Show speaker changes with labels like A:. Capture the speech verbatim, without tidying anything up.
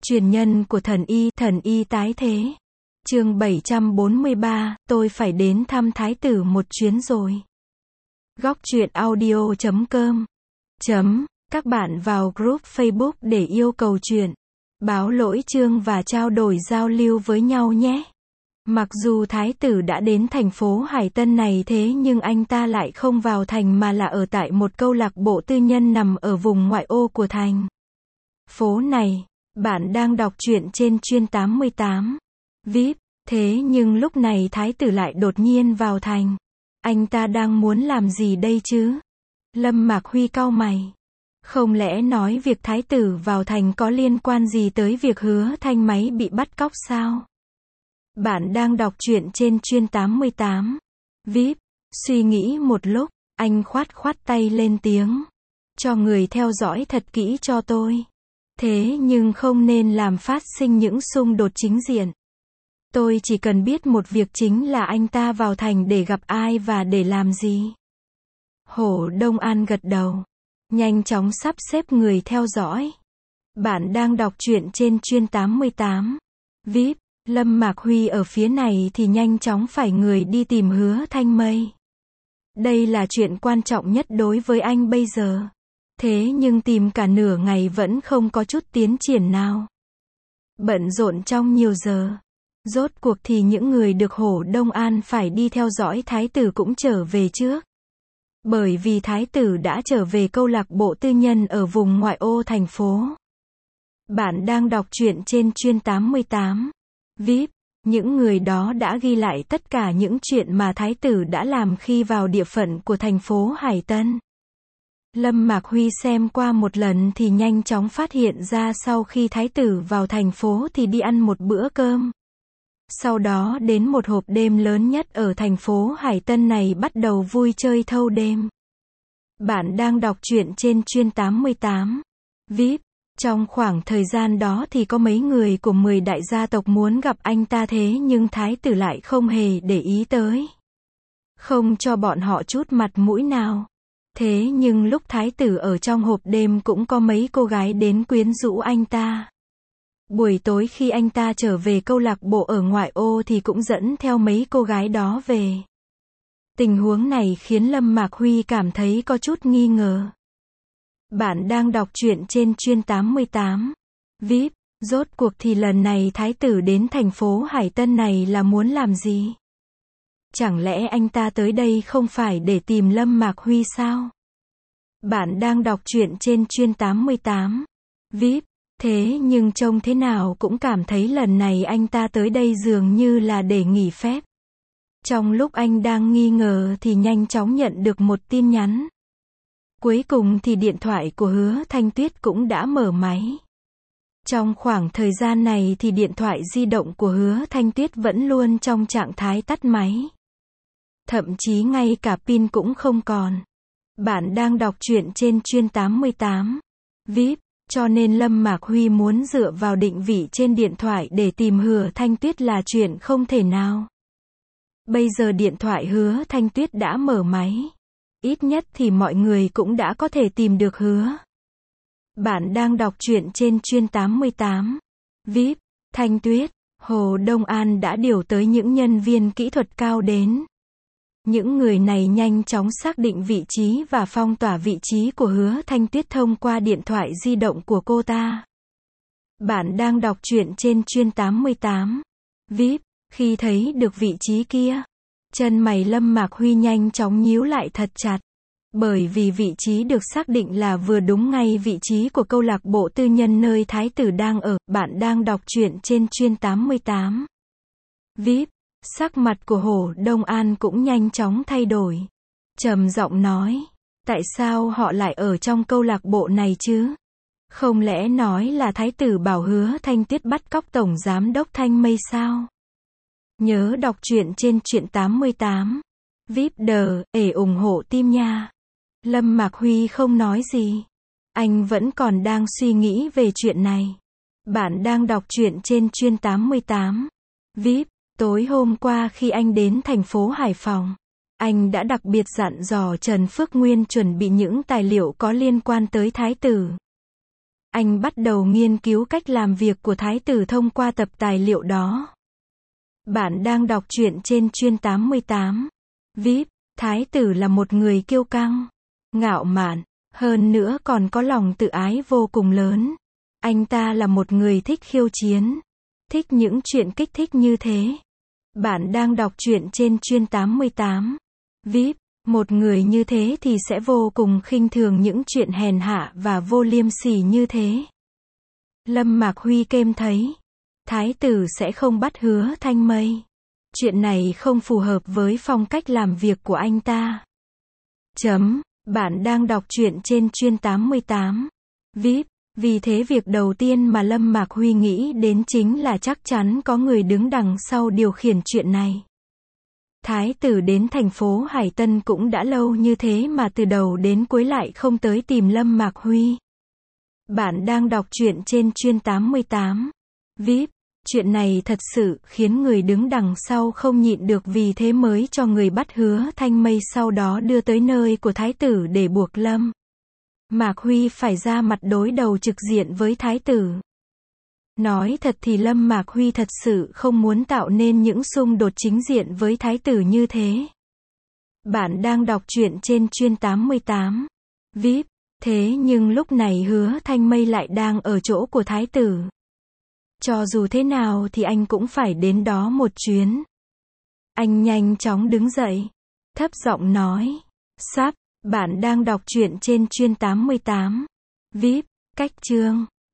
A: Truyền nhân của thần y, thần y tái thế. Chương bảy trăm bốn mươi ba, tôi phải đến thăm thái tử một chuyến rồi. Góc truyện audio chấm com chấm, các bạn vào group Facebook để yêu cầu chuyện, báo lỗi chương và trao đổi giao lưu với nhau nhé. Mặc dù thái tử đã đến thành phố Hải Tân này thế nhưng anh ta lại không vào thành mà là ở tại một câu lạc bộ tư nhân nằm ở vùng ngoại ô của thành phố này. Bạn đang đọc truyện trên chuyên tám mươi tám vê i pê, thế nhưng lúc này thái tử lại đột nhiên vào thành. Anh ta đang muốn làm gì đây chứ? Lâm Mạc Huy cau mày. Không lẽ nói việc thái tử vào thành có liên quan gì tới việc Hứa Thanh Máy bị bắt cóc sao? Bạn đang đọc truyện trên chuyên tám mươi tám vê i pê, suy nghĩ một lúc, anh khoát khoát tay lên tiếng. Cho người theo dõi thật kỹ cho tôi. Thế nhưng không nên làm phát sinh những xung đột chính diện. Tôi chỉ cần biết một việc chính là anh ta vào thành để gặp ai và để làm gì. Hổ Đông An gật đầu. Nhanh chóng sắp xếp người theo dõi. Bạn đang đọc truyện trên chuyên tám mươi tám vê i pê. Lâm Mạc Huy ở phía này thì nhanh chóng phải người đi tìm Hứa Thanh Mây. Đây là chuyện quan trọng nhất đối với anh bây giờ. Thế nhưng tìm cả nửa ngày vẫn không có chút tiến triển nào. Bận rộn trong nhiều giờ. Rốt cuộc thì những người được Hổ Đông An phải đi theo dõi thái tử cũng trở về trước. Bởi vì thái tử đã trở về câu lạc bộ tư nhân ở vùng ngoại ô thành phố. Bạn đang đọc truyện trên chuyên tám mươi tám vê i pê. Những người đó đã ghi lại tất cả những chuyện mà thái tử đã làm khi vào địa phận của thành phố Hải Tân. Lâm Mạc Huy xem qua một lần thì nhanh chóng phát hiện ra sau khi thái tử vào thành phố thì đi ăn một bữa cơm. Sau đó đến một hộp đêm lớn nhất ở thành phố Hải Tân này bắt đầu vui chơi thâu đêm. Bạn đang đọc truyện trên chuyên tám mươi tám vê i pê. Trong khoảng thời gian đó thì có mấy người của mười đại gia tộc muốn gặp anh ta thế nhưng thái tử lại không hề để ý tới. Không cho bọn họ chút mặt mũi nào. Thế nhưng lúc thái tử ở trong hộp đêm cũng có mấy cô gái đến quyến rũ anh ta. Buổi tối khi anh ta trở về câu lạc bộ ở ngoại ô thì cũng dẫn theo mấy cô gái đó về. Tình huống này khiến Lâm Mạc Huy cảm thấy có chút nghi ngờ. Bạn đang đọc truyện trên chuyên tám mươi tám vê i pê. Rốt cuộc thì lần này thái tử đến thành phố Hải Tân này là muốn làm gì? Chẳng lẽ anh ta tới đây không phải để tìm Lâm Mạc Huy sao? Bạn đang đọc truyện trên chuyên tám mươi tám vê i pê. Thế nhưng trông thế nào cũng cảm thấy lần này anh ta tới đây dường như là để nghỉ phép. Trong lúc anh đang nghi ngờ thì nhanh chóng nhận được một tin nhắn. Cuối cùng thì điện thoại của Hứa Thanh Tuyết cũng đã mở máy. Trong khoảng thời gian này thì điện thoại di động của Hứa Thanh Tuyết vẫn luôn trong trạng thái tắt máy. Thậm chí ngay cả pin cũng không còn. Bạn đang đọc truyện trên chuyên tám mươi tám vê i pê, cho nên Lâm Mạc Huy muốn dựa vào định vị trên điện thoại để tìm Hứa Thanh Tuyết là chuyện không thể nào. Bây giờ điện thoại Hứa Thanh Tuyết đã mở máy. Ít nhất thì mọi người cũng đã có thể tìm được Hứa. Bạn đang đọc truyện trên chuyên tám mươi tám vê i pê. Thanh Tuyết, Hồ Đông An đã điều tới những nhân viên kỹ thuật cao đến. Những người này nhanh chóng xác định vị trí và phong tỏa vị trí của Hứa Thanh Tuyết thông qua điện thoại di động của cô ta. Bạn đang đọc truyện trên chuyên tám mươi tám vê i pê. Khi thấy được vị trí kia, chân mày Lâm Mạc Huy nhanh chóng nhíu lại thật chặt. Bởi vì vị trí được xác định là vừa đúng ngay vị trí của câu lạc bộ tư nhân nơi thái tử đang ở. Bạn đang đọc truyện trên chuyên tám mươi tám vê i pê. Sắc mặt của Hổ Đông An cũng nhanh chóng thay đổi. Trầm giọng nói, tại sao họ lại ở trong câu lạc bộ này chứ? Không lẽ nói là thái tử bảo Hứa Thanh Tuyết bắt cóc tổng giám đốc Thanh Mây sao? Nhớ đọc truyện trên truyện tám mươi tám vê i pê đờ, để ủng hộ team nha. Lâm Mạc Huy không nói gì. Anh vẫn còn đang suy nghĩ về chuyện này. Bạn đang đọc truyện trên chuyên tám mươi tám vê i pê. Tối hôm qua khi anh đến thành phố Hải Phòng, anh đã đặc biệt dặn dò Trần Phước Nguyên chuẩn bị những tài liệu có liên quan tới thái tử. Anh bắt đầu nghiên cứu cách làm việc của thái tử thông qua tập tài liệu đó. Bạn đang đọc truyện trên chuyên tám mươi tám. vê i pê, thái tử là một người kiêu căng, ngạo mạn, hơn nữa còn có lòng tự ái vô cùng lớn. Anh ta là một người thích khiêu chiến, thích những chuyện kích thích như thế. Bạn đang đọc truyện trên chuyên tám mươi tám. vê i pê, một người như thế thì sẽ vô cùng khinh thường những chuyện hèn hạ và vô liêm sỉ như thế. Lâm Mạc Huy kêm thấy, thái tử sẽ không bắt Hứa Thanh Mây. Chuyện này không phù hợp với phong cách làm việc của anh ta. Chấm, bạn đang đọc truyện trên chuyên tám mươi tám. vê i pê, vì thế việc đầu tiên mà Lâm Mạc Huy nghĩ đến chính là chắc chắn có người đứng đằng sau điều khiển chuyện này. Thái tử đến thành phố Hải Tân cũng đã lâu như thế mà từ đầu đến cuối lại không tới tìm Lâm Mạc Huy. Bạn đang đọc truyện trên chuyên tám mươi tám. vê i pê, chuyện này thật sự khiến người đứng đằng sau không nhịn được, vì thế mới cho người bắt Hứa Thanh Mây, sau đó đưa tới nơi của thái tử để buộc Lâm Mạc Huy phải ra mặt đối đầu trực diện với thái tử. Nói thật thì Lâm Mạc Huy thật sự không muốn tạo nên những xung đột chính diện với thái tử như thế. Bạn đang đọc truyện trên chuyên tám mươi tám. vê i pê, thế nhưng lúc này Hứa Thanh Mây lại đang ở chỗ của thái tử. Cho dù thế nào thì anh cũng phải đến đó một chuyến. Anh nhanh chóng đứng dậy, thấp giọng nói, sắp, bạn đang đọc truyện trên chuyên tám mươi tám. vê i pê, cách chương